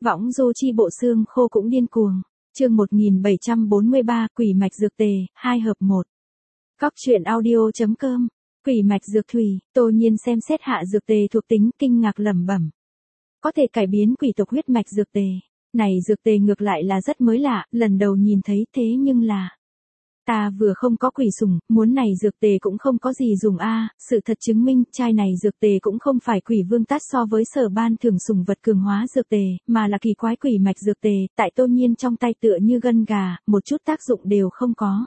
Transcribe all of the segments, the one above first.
Võng du chi bộ xương khô cũng điên cuồng. Chương 1743, quỷ mạch dược tề, 2 hợp 1. Cóc truyện audio.com. Quỷ mạch dược thủy, Tô Nhiên xem xét hạ dược tề thuộc tính, kinh ngạc lẩm bẩm. Có thể cải biến quỷ tộc huyết mạch dược tề. Này dược tề ngược lại là rất mới lạ, lần đầu nhìn thấy, thế nhưng là ta vừa không có quỷ sủng, muốn này dược tề cũng không có gì dùng a. Sự thật chứng minh, chai này dược tề cũng không phải quỷ vương tát so với sở ban thường sủng vật cường hóa dược tề, mà là kỳ quái quỷ mạch dược tề, tại Tô Nhiên trong tay tựa như gân gà, một chút tác dụng đều không có.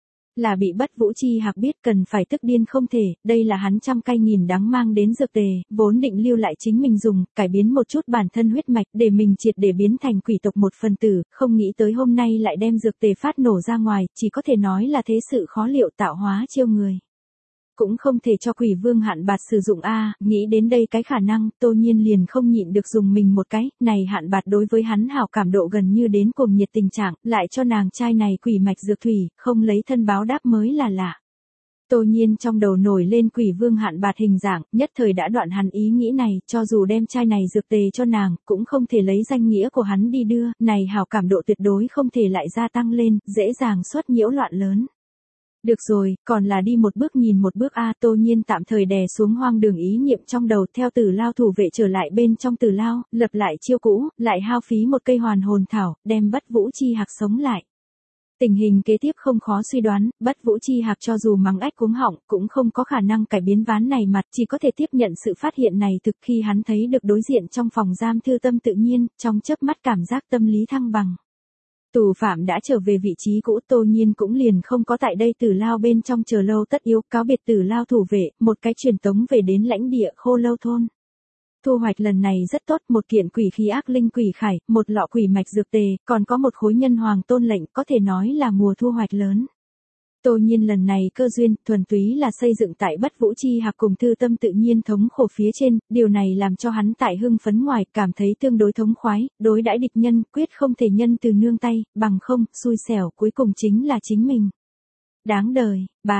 Là bị Bất Vũ Chi Hạc biết cần phải tức điên không thể, đây là hắn trăm cay nghìn đắng mang đến dược tề, vốn định lưu lại chính mình dùng, cải biến một chút bản thân huyết mạch để mình triệt để biến thành quỷ tộc một phần tử, không nghĩ tới hôm nay lại đem dược tề phát nổ ra ngoài, chỉ có thể nói là thế sự khó liệu tạo hóa chiêu người. Cũng không thể cho quỷ vương Hạn Bạt sử dụng a. Nghĩ đến đây cái khả năng, Tô Nhiên liền không nhịn được dùng mình một cái, này Hạn Bạt đối với hắn hảo cảm độ gần như đến cuồng nhiệt tình trạng, lại cho nàng trai này quỷ mạch dược thủy, không lấy thân báo đáp mới là lạ. Tô Nhiên trong đầu nổi lên quỷ vương Hạn Bạt hình dạng, nhất thời đã đoạn hắn ý nghĩ này, cho dù đem chai này dược tề cho nàng, cũng không thể lấy danh nghĩa của hắn đi đưa, này hảo cảm độ tuyệt đối không thể lại gia tăng lên, dễ dàng xuất nhiễu loạn lớn. Được rồi, còn là đi một bước nhìn một bước a. Tô Nhiên tạm thời đè xuống hoang đường ý niệm trong đầu, theo Tử Lao thủ vệ trở lại bên trong Tử Lao, lập lại chiêu cũ, lại hao phí một cây hoàn hồn thảo, đem Bất Vũ Chi Hạc sống lại. Tình hình kế tiếp không khó suy đoán, Bất Vũ Chi Hạc cho dù mắng ách cuống họng, cũng không có khả năng cải biến ván này mặt, chỉ có thể tiếp nhận sự phát hiện này thực khi hắn thấy được đối diện trong phòng giam Thư Tâm tự nhiên, trong chớp mắt cảm giác tâm lý thăng bằng. Tù phạm đã trở về vị trí cũ, Tô Nhiên cũng liền không có tại đây Tử Lao bên trong chờ lâu tất yếu, cáo biệt Tử Lao thủ vệ, một cái truyền tống về đến lãnh địa Khô Lâu thôn. Thu hoạch lần này rất tốt, một kiện quỷ khí ác linh quỷ khải, một lọ quỷ mạch dược tề, còn có một khối nhân hoàng tôn lệnh, có thể nói là mùa thu hoạch lớn. Tô Nhiên lần này cơ duyên, thuần túy là xây dựng tại Bất Vũ Chi Hạc cùng Thư Tâm tự nhiên thống khổ phía trên, điều này làm cho hắn tại hưng phấn ngoài, cảm thấy tương đối thống khoái, đối đãi địch nhân, quyết không thể nhân từ nương tay, bằng không, xui xẻo, cuối cùng chính là chính mình. Đáng đời,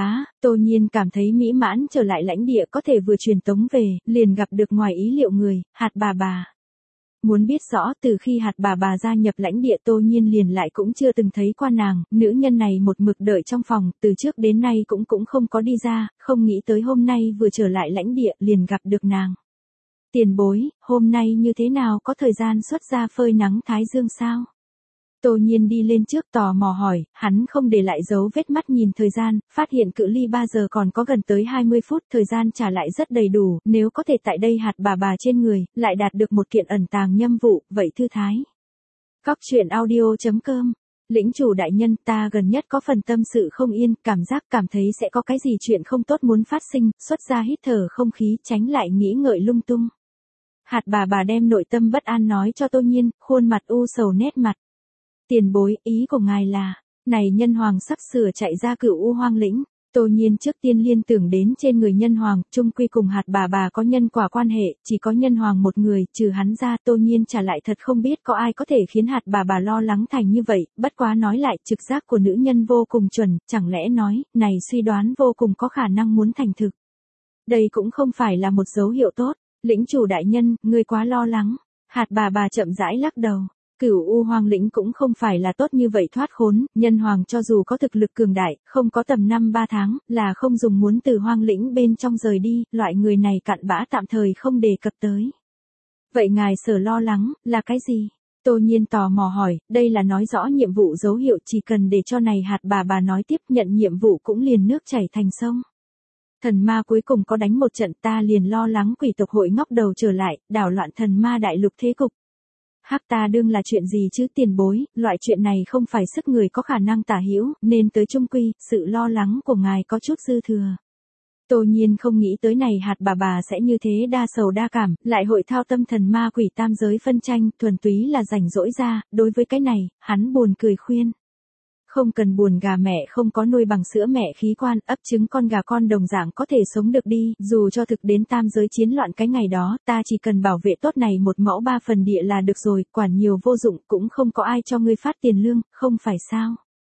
Tô Nhiên cảm thấy mỹ mãn trở lại lãnh địa có thể vừa truyền tống về, liền gặp được ngoài ý liệu người, Hạt bà bà. Muốn biết rõ, từ khi Hạt bà bà gia nhập lãnh địa Tô Nhiên liền lại cũng chưa từng thấy qua nàng, nữ nhân này một mực đợi trong phòng, từ trước đến nay cũng không có đi ra, không nghĩ tới hôm nay vừa trở lại lãnh địa liền gặp được nàng. Tiền bối, hôm nay như thế nào, có thời gian xuất ra phơi nắng thái dương sao? Tô Nhiên đi lên trước tò mò hỏi, hắn không để lại dấu vết mắt nhìn thời gian, phát hiện cự ly 3 giờ còn có gần tới 20 phút, thời gian trả lại rất đầy đủ, nếu có thể tại đây Hạt bà bà trên người, lại đạt được một kiện ẩn tàng nhâm vụ, vậy thư thái. Cóc truyện audio.com. Lĩnh chủ đại nhân, ta gần nhất có phần tâm sự không yên, cảm thấy sẽ có cái gì chuyện không tốt muốn phát sinh, xuất ra hít thở không khí, tránh lại nghĩ ngợi lung tung. Hạt bà bà đem nội tâm bất an nói cho Tô Nhiên, khuôn mặt u sầu nét mặt. Tiền bối, ý của ngài là, này nhân hoàng sắp sửa chạy ra Cửu U Hoang lĩnh. Tô Nhiên trước tiên liên tưởng đến trên người nhân hoàng, chung quy cùng Hạt bà bà có nhân quả quan hệ, chỉ có nhân hoàng một người, trừ hắn ra. Tô Nhiên trả lại thật không biết có ai có thể khiến Hạt bà bà lo lắng thành như vậy, bất quá nói lại, trực giác của nữ nhân vô cùng chuẩn, chẳng lẽ nói, này suy đoán vô cùng có khả năng muốn thành thực. Đây cũng không phải là một dấu hiệu tốt, lĩnh chủ đại nhân, ngươi quá lo lắng. Hạt bà bà chậm rãi lắc đầu. Cửu U Hoang lĩnh cũng không phải là tốt như vậy thoát khốn, nhân hoàng cho dù có thực lực cường đại, không có tầm 5-3 tháng, là không dùng muốn từ hoang lĩnh bên trong rời đi, loại người này cặn bã tạm thời không đề cập tới. Vậy ngài sở lo lắng, là cái gì? Tô Nhiên tò mò hỏi, đây là nói rõ nhiệm vụ dấu hiệu, chỉ cần để cho này Hạt bà nói tiếp nhận nhiệm vụ cũng liền nước chảy thành sông. Thần ma cuối cùng có đánh một trận, ta liền lo lắng quỷ tộc hội ngóc đầu trở lại, đảo loạn thần ma đại lục thế cục. Hắc ta đương là chuyện gì chứ tiền bối, loại chuyện này không phải sức người có khả năng tả hữu, nên tới trung quy, sự lo lắng của ngài có chút dư thừa. Tô Nhiên không nghĩ tới này Hạt bà sẽ như thế đa sầu đa cảm, lại hội thao tâm thần ma quỷ tam giới phân tranh, thuần túy là rảnh rỗi ra, đối với cái này, hắn buồn cười khuyên. Không cần buồn, gà mẹ không có nuôi bằng sữa mẹ khí quan, ấp trứng con gà con đồng dạng có thể sống được đi, dù cho thực đến tam giới chiến loạn cái ngày đó, ta chỉ cần bảo vệ tốt này một mẫu 3 phần địa là được rồi, quản nhiều vô dụng, cũng không có ai cho ngươi phát tiền lương, không phải sao?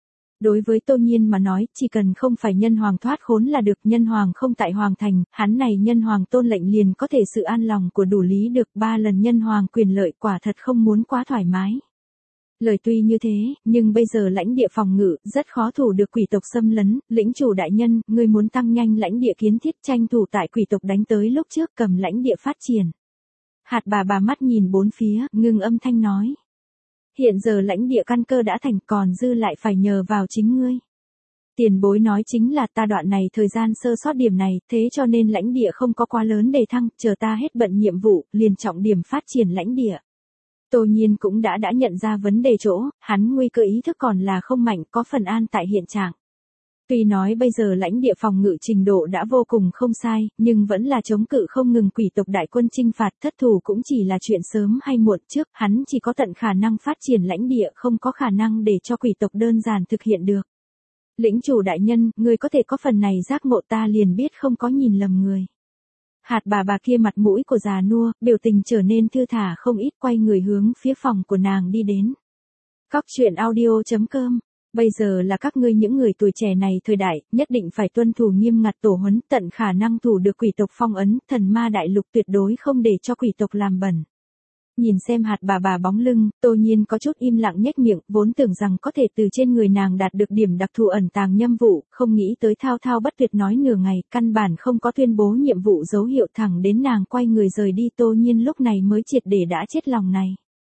Đối với Tô Nhiên mà nói, chỉ cần không phải nhân hoàng thoát khốn là được, nhân hoàng không tại hoàng thành, hắn này nhân hoàng tôn lệnh liền có thể sự an lòng của đủ lý được, 3 lần nhân hoàng quyền lợi quả thật không muốn quá thoải mái. Lời tuy như thế, nhưng bây giờ lãnh địa phòng ngự, rất khó thủ được quỷ tộc xâm lấn, lĩnh chủ đại nhân, ngươi muốn tăng nhanh lãnh địa kiến thiết tranh thủ tại quỷ tộc đánh tới lúc trước cầm lãnh địa phát triển. Hạt bà mắt nhìn bốn phía, ngưng âm thanh nói. Hiện giờ lãnh địa căn cơ đã thành, còn dư lại phải nhờ vào chính ngươi. Tiền bối nói chính là ta đoạn này thời gian sơ sót điểm này, thế cho nên lãnh địa không có quá lớn đề thăng, chờ ta hết bận nhiệm vụ, liền trọng điểm phát triển lãnh địa. Tô Nhiên cũng đã nhận ra vấn đề chỗ, hắn nguy cơ ý thức còn là không mạnh, có phần an tại hiện trạng. Tuy nói bây giờ lãnh địa phòng ngự trình độ đã vô cùng không sai, nhưng vẫn là chống cự không ngừng quỷ tộc đại quân chinh phạt, thất thủ cũng chỉ là chuyện sớm hay muộn, trước hắn chỉ có tận khả năng phát triển lãnh địa, không có khả năng để cho quỷ tộc đơn giản thực hiện được. Lĩnh chủ đại nhân, người có thể có phần này giác ngộ, ta liền biết không có nhìn lầm người. Hạt bà kia mặt mũi của già nua, biểu tình trở nên thư thả không ít, quay người hướng phía phòng của nàng đi đến. Cóc truyện audio.com. Bây giờ là các ngươi những người tuổi trẻ này thời đại, nhất định phải tuân thủ nghiêm ngặt tổ huấn, tận khả năng thủ được quỷ tộc phong ấn, thần ma đại lục tuyệt đối không để cho quỷ tộc làm bẩn. Nhìn xem hạt bà bóng lưng, Tô Nhiên có chút im lặng nhếch miệng, vốn tưởng rằng có thể từ trên người nàng đạt được điểm đặc thù ẩn tàng nhâm vụ, không nghĩ tới thao thao bất tuyệt nói nửa ngày, căn bản không có tuyên bố nhiệm vụ dấu hiệu, thẳng đến nàng quay người rời đi, Tô Nhiên lúc này mới triệt để đã chết lòng này.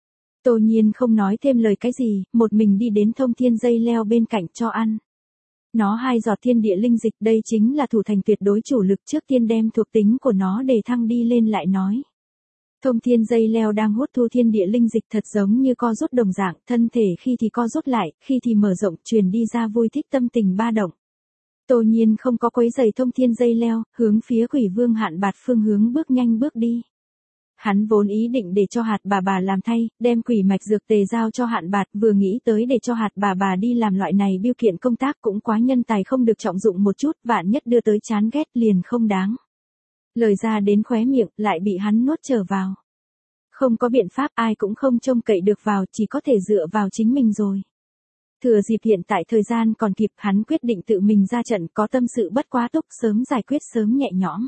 Tô Nhiên không nói thêm lời cái gì, một mình đi đến thông thiên dây leo bên cạnh cho ăn. Nó 2 giọt thiên địa linh dịch, đây chính là thủ thành tuyệt đối chủ lực, trước tiên đem thuộc tính của nó đề thăng đi lên lại nói. Thông thiên dây leo đang hút thu thiên địa linh dịch thật giống như co rút đồng dạng, thân thể khi thì co rút lại, khi thì mở rộng, truyền đi ra vui thích tâm tình ba động. Tô Nhiên không có quấy rầy thông thiên dây leo, hướng phía Quỷ Vương Hạn Bạt phương hướng bước nhanh bước đi. Hắn vốn ý định để cho hạt bà làm thay, đem quỷ mạch dược tề giao cho Hạn Bạt, vừa nghĩ tới để cho hạt bà đi làm loại này biêu kiện công tác cũng quá nhân tài không được trọng dụng một chút, vạn nhất đưa tới chán ghét liền không đáng. Lời ra đến khóe miệng, lại bị hắn nuốt trở vào. Không có biện pháp, ai cũng không trông cậy được vào, chỉ có thể dựa vào chính mình rồi. Thừa dịp hiện tại thời gian còn kịp, hắn quyết định tự mình ra trận, có tâm sự bất quá túc, sớm giải quyết sớm nhẹ nhõm.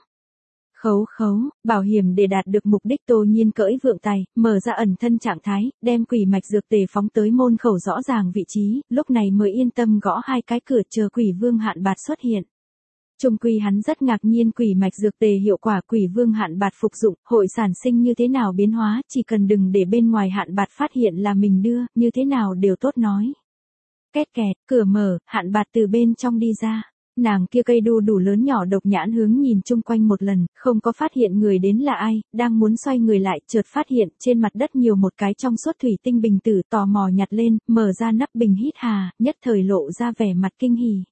Khấu, bảo hiểm để đạt được mục đích, Tô Nhiên cưỡi vượng tài, mở ra ẩn thân trạng thái, đem quỷ mạch dược tề phóng tới môn khẩu rõ ràng vị trí, lúc này mới yên tâm gõ 2 cái cửa chờ Quỷ Vương Hạn Bạt xuất hiện. Trung quy hắn rất ngạc nhiên quỷ mạch dược tề hiệu quả Quỷ Vương Hạn Bạt phục dụng, hội sản sinh như thế nào biến hóa, chỉ cần đừng để bên ngoài Hạn Bạt phát hiện là mình đưa, như thế nào đều tốt nói. Két kẹt, cửa mở, Hạn Bạt từ bên trong đi ra. Nàng kia cây đu đủ lớn nhỏ độc nhãn hướng nhìn chung quanh một lần, không có phát hiện người đến là ai, đang muốn xoay người lại, chợt phát hiện trên mặt đất nhiều một cái trong suốt thủy tinh bình tử, tò mò nhặt lên, mở ra nắp bình hít hà, nhất thời lộ ra vẻ mặt kinh hỉ.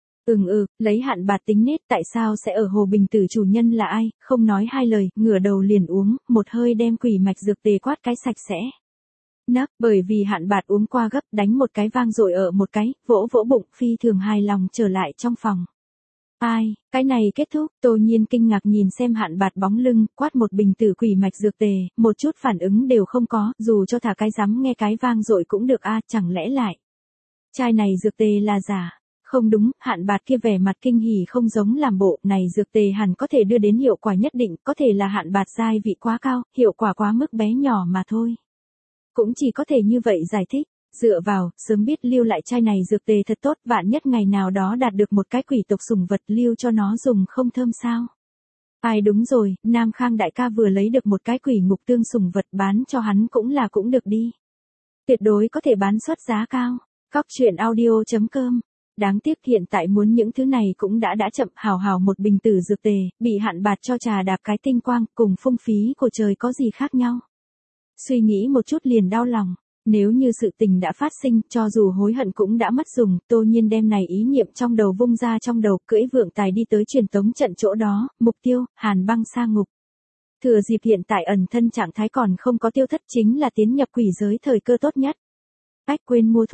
Lấy Hạn Bạt tính nết, tại sao sẽ ở hồ bình tử chủ nhân là ai, không nói hai lời, ngửa đầu liền uống, một hơi đem quỷ mạch dược tề quát cái sạch sẽ. Nấc, bởi vì Hạn Bạt uống qua gấp, đánh một cái vang dội ở một cái, vỗ bụng, phi thường hài lòng trở lại trong phòng. Ai, cái này kết thúc, Tô Nhiên kinh ngạc nhìn xem Hạn Bạt bóng lưng, quát một bình tử quỷ mạch dược tề, một chút phản ứng đều không có, dù cho thả cái dám nghe cái vang dội cũng được a, chẳng lẽ lại. Chai này dược tề là giả. Không đúng, Hạn Bạt kia vẻ mặt kinh hỉ không giống làm bộ, này dược tề hẳn có thể đưa đến hiệu quả nhất định, có thể là Hạn Bạt giai vị quá cao, hiệu quả quá mức bé nhỏ mà thôi. Cũng chỉ có thể như vậy giải thích, dựa vào, sớm biết lưu lại chai này dược tề thật tốt, vạn nhất ngày nào đó đạt được một cái quỷ tộc sủng vật lưu cho nó dùng không thơm sao. Ai đúng rồi, Nam Khang đại ca vừa lấy được một cái quỷ ngục tương sủng vật bán cho hắn cũng được đi. Tuyệt đối có thể bán xuất giá cao. Cóc truyện audio.com. Đáng tiếc hiện tại muốn những thứ này cũng đã chậm, hào một bình tử dược tề, bị Hạn Bạt cho trà đạp cái tinh quang, cùng phung phí của trời có gì khác nhau. Suy nghĩ một chút liền đau lòng, nếu như sự tình đã phát sinh, cho dù hối hận cũng đã mất dùng, Tô Nhiên đem này ý niệm trong đầu vung ra trong đầu, cưỡi vượng tài đi tới truyền tống trận chỗ đó, mục tiêu, Hàn Băng Sa Ngục. Thừa dịp hiện tại ẩn thân trạng thái còn không có tiêu thất chính là tiến nhập quỷ giới thời cơ tốt nhất. Quên mua thuốc.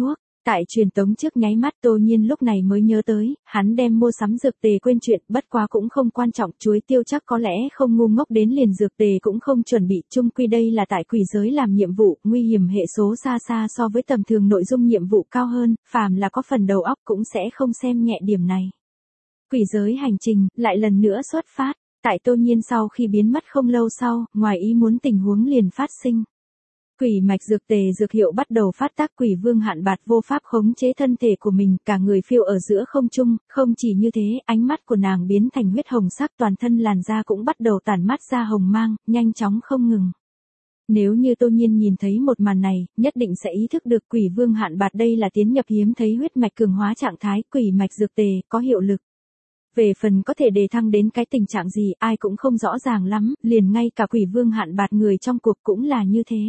Tại truyền tống trước nháy mắt Tô Nhiên lúc này mới nhớ tới, hắn đem mua sắm dược tề quên chuyện, bất quá cũng không quan trọng, chuối tiêu chắc có lẽ không ngu ngốc đến liền dược tề cũng không chuẩn bị, chung quy đây là tại quỷ giới làm nhiệm vụ, nguy hiểm hệ số xa xa so với tầm thường nội dung nhiệm vụ cao hơn, phàm là có phần đầu óc cũng sẽ không xem nhẹ điểm này. Quỷ giới hành trình, lại lần nữa xuất phát, tại Tô Nhiên sau khi biến mất không lâu sau, ngoài ý muốn tình huống liền phát sinh. Quỷ mạch dược tề dược hiệu bắt đầu phát tác, Quỷ Vương Hạn Bạt vô pháp khống chế thân thể của mình, cả người phiêu ở giữa không trung, không chỉ như thế, ánh mắt của nàng biến thành huyết hồng sắc, toàn thân làn da cũng bắt đầu tản mát ra hồng mang, nhanh chóng không ngừng. Nếu như Tô Nhiên nhìn thấy một màn này, nhất định sẽ ý thức được Quỷ Vương Hạn Bạt đây là tiến nhập hiếm thấy huyết mạch cường hóa trạng thái, quỷ mạch dược tề có hiệu lực. Về phần có thể đề thăng đến cái tình trạng gì, ai cũng không rõ ràng lắm, liền ngay cả Quỷ Vương Hạn Bạt người trong cuộc cũng là như thế.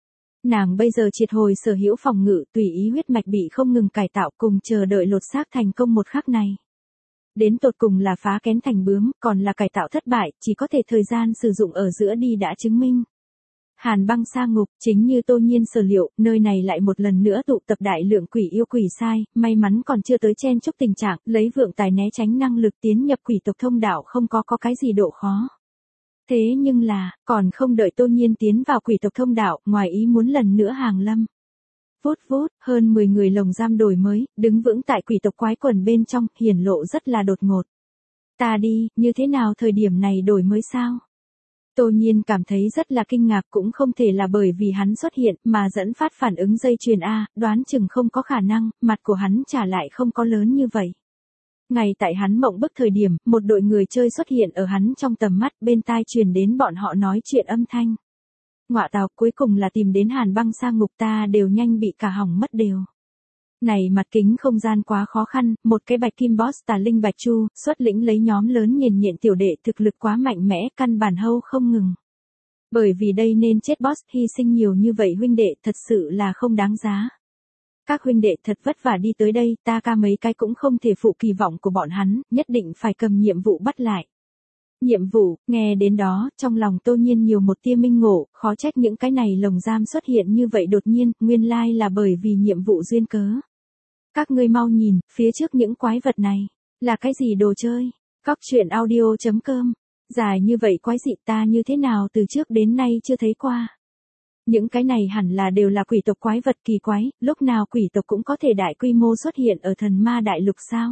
Nàng bây giờ triệt hồi sở hữu phòng ngự, tùy ý huyết mạch bị không ngừng cải tạo, cùng chờ đợi lột xác thành công một khắc này. Đến tột cùng là phá kén thành bướm, còn là cải tạo thất bại, chỉ có thể thời gian sử dụng ở giữa đi đã chứng minh. Hàn Băng Sa Ngục, chính như Tô Nhiên sở liệu, nơi này lại một lần nữa tụ tập đại lượng quỷ yêu quỷ sai, may mắn còn chưa tới chen chúc tình trạng, lấy vượng tài né tránh năng lực tiến nhập quỷ tộc thông đạo không có cái gì độ khó. Thế nhưng là, còn không đợi Tô Nhiên tiến vào quỷ tộc thông đạo, ngoài ý muốn lần nữa hàng lâm. Vút vút, hơn 10 người lồng giam đổi mới, đứng vững tại quỷ tộc quái quần bên trong, hiển lộ rất là đột ngột. Ta đi, như thế nào thời điểm này đổi mới sao? Tô Nhiên cảm thấy rất là kinh ngạc, cũng không thể là bởi vì hắn xuất hiện mà dẫn phát phản ứng dây chuyền A, đoán chừng không có khả năng, mặt của hắn trả lại không có lớn như vậy. Ngay tại hắn mộng bức thời điểm, một đội người chơi xuất hiện ở hắn trong tầm mắt, bên tai truyền đến bọn họ nói chuyện âm thanh. Ngọa tào, cuối cùng là tìm đến Hàn Băng Sa Ngục, ta đều nhanh bị cả hỏng mất đều. Này mặt kính không gian quá khó khăn, một cái bạch kim boss tà linh bạch chu, xuất lĩnh lấy nhóm lớn nhện nhện tiểu đệ, thực lực quá mạnh mẽ, căn bản hâu không ngừng. Bởi vì đây nên chết boss, hy sinh nhiều như vậy huynh đệ, thật sự là không đáng giá. Các huynh đệ thật vất vả đi tới đây, ta ca mấy cái cũng không thể phụ kỳ vọng của bọn hắn, nhất định phải cầm nhiệm vụ bắt lại. Nhiệm vụ, nghe đến đó, trong lòng Tô Nhiên nhiều một tia minh ngộ, khó trách những cái này lồng giam xuất hiện như vậy đột nhiên, nguyên lai là bởi vì nhiệm vụ duyên cớ. Các ngươi mau nhìn, phía trước những quái vật này, là cái gì đồ chơi? Cóc truyện audio.com, dài như vậy quái dị ta như thế nào từ trước đến nay chưa thấy qua. Những cái này hẳn là đều là quỷ tộc quái vật kỳ quái, lúc nào quỷ tộc cũng có thể đại quy mô xuất hiện ở thần ma đại lục sao?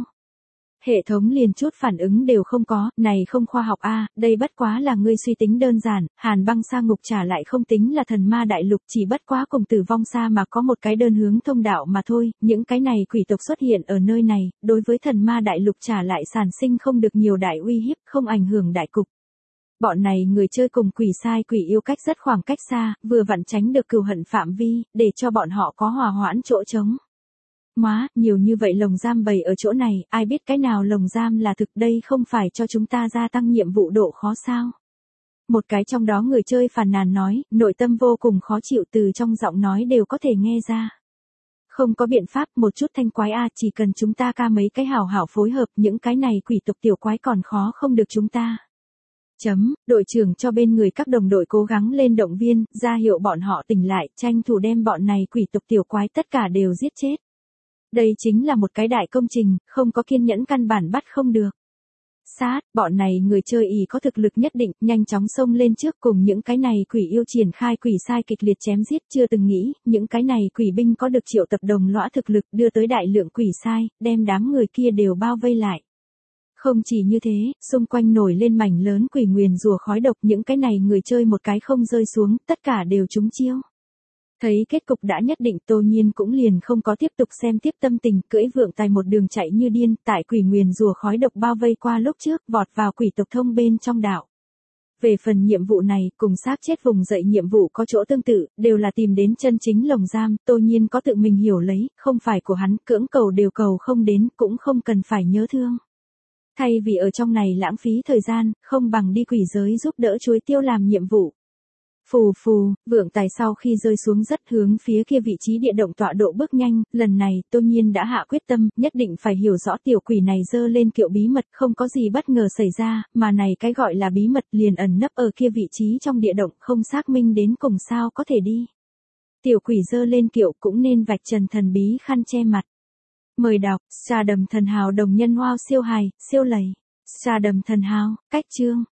Hệ thống liền chút phản ứng đều không có, này không khoa học a, đây bất quá là ngươi suy tính đơn giản, Hàn Băng Sa Ngục trả lại không tính là thần ma đại lục, chỉ bất quá cùng Tử Vong Sa mà có một cái đơn hướng thông đạo mà thôi, những cái này quỷ tộc xuất hiện ở nơi này, đối với thần ma đại lục trả lại sản sinh không được nhiều đại uy hiếp, không ảnh hưởng đại cục. Bọn này người chơi cùng quỷ sai quỷ yêu cách rất khoảng cách xa, vừa vặn tránh được cừu hận phạm vi, để cho bọn họ có hòa hoãn chỗ trống. Má, nhiều như vậy lồng giam bày ở chỗ này, ai biết cái nào lồng giam là thực, đây không phải cho chúng ta gia tăng nhiệm vụ độ khó sao? Một cái trong đó người chơi phàn nàn nói, nội tâm vô cùng khó chịu, từ trong giọng nói đều có thể nghe ra. Không có biện pháp, một chút thanh quái a, chỉ cần chúng ta ca mấy cái hảo hảo phối hợp, những cái này quỷ tộc tiểu quái còn khó không được chúng ta. Đội trưởng cho bên người các đồng đội cố gắng lên động viên, ra hiệu bọn họ tỉnh lại, tranh thủ đem bọn này quỷ tộc tiểu quái tất cả đều giết chết. Đây chính là một cái đại công trình, không có kiên nhẫn căn bản bắt không được. Sát, bọn này người chơi ý có thực lực nhất định, nhanh chóng xông lên trước cùng những cái này quỷ yêu triển khai quỷ sai kịch liệt chém giết, chưa từng nghĩ, những cái này quỷ binh có được triệu tập đồng lõa thực lực đưa tới đại lượng quỷ sai, đem đám người kia đều bao vây lại. Không chỉ như thế, xung quanh nổi lên mảnh lớn quỷ nguyền rùa khói độc, những cái này người chơi một cái không rơi xuống, tất cả đều trúng chiêu. Thấy kết cục đã nhất định, Tô Nhiên cũng liền không có tiếp tục xem tiếp tâm tình, cưỡi vượng tài một đường chạy như điên, tại quỷ nguyền rùa khói độc bao vây qua lúc trước, vọt vào quỷ tộc thông bên trong đảo. Về phần nhiệm vụ này, cùng xác chết vùng dậy nhiệm vụ có chỗ tương tự, đều là tìm đến chân chính lồng giam, Tô Nhiên có tự mình hiểu lấy, không phải của hắn, cưỡng cầu đều cầu không đến, cũng không cần phải nhớ thương. Thay vì ở trong này lãng phí thời gian, không bằng đi quỷ giới giúp đỡ chuối tiêu làm nhiệm vụ. Phù phù, vượng tài sau khi rơi xuống rất hướng phía kia vị trí địa động tọa độ bước nhanh, lần này Tô Nhiên đã hạ quyết tâm, nhất định phải hiểu rõ tiểu quỷ này dơ lên kiệu bí mật, không có gì bất ngờ xảy ra, mà này cái gọi là bí mật liền ẩn nấp ở kia vị trí trong địa động, không xác minh đến cùng sao có thể đi. Tiểu quỷ giơ lên kiệu cũng nên vạch trần thần bí khăn che mặt. Mời đọc, Stardom thần hào đồng nhân wow siêu hài, siêu lầy. Stardom thần hào, cách chương.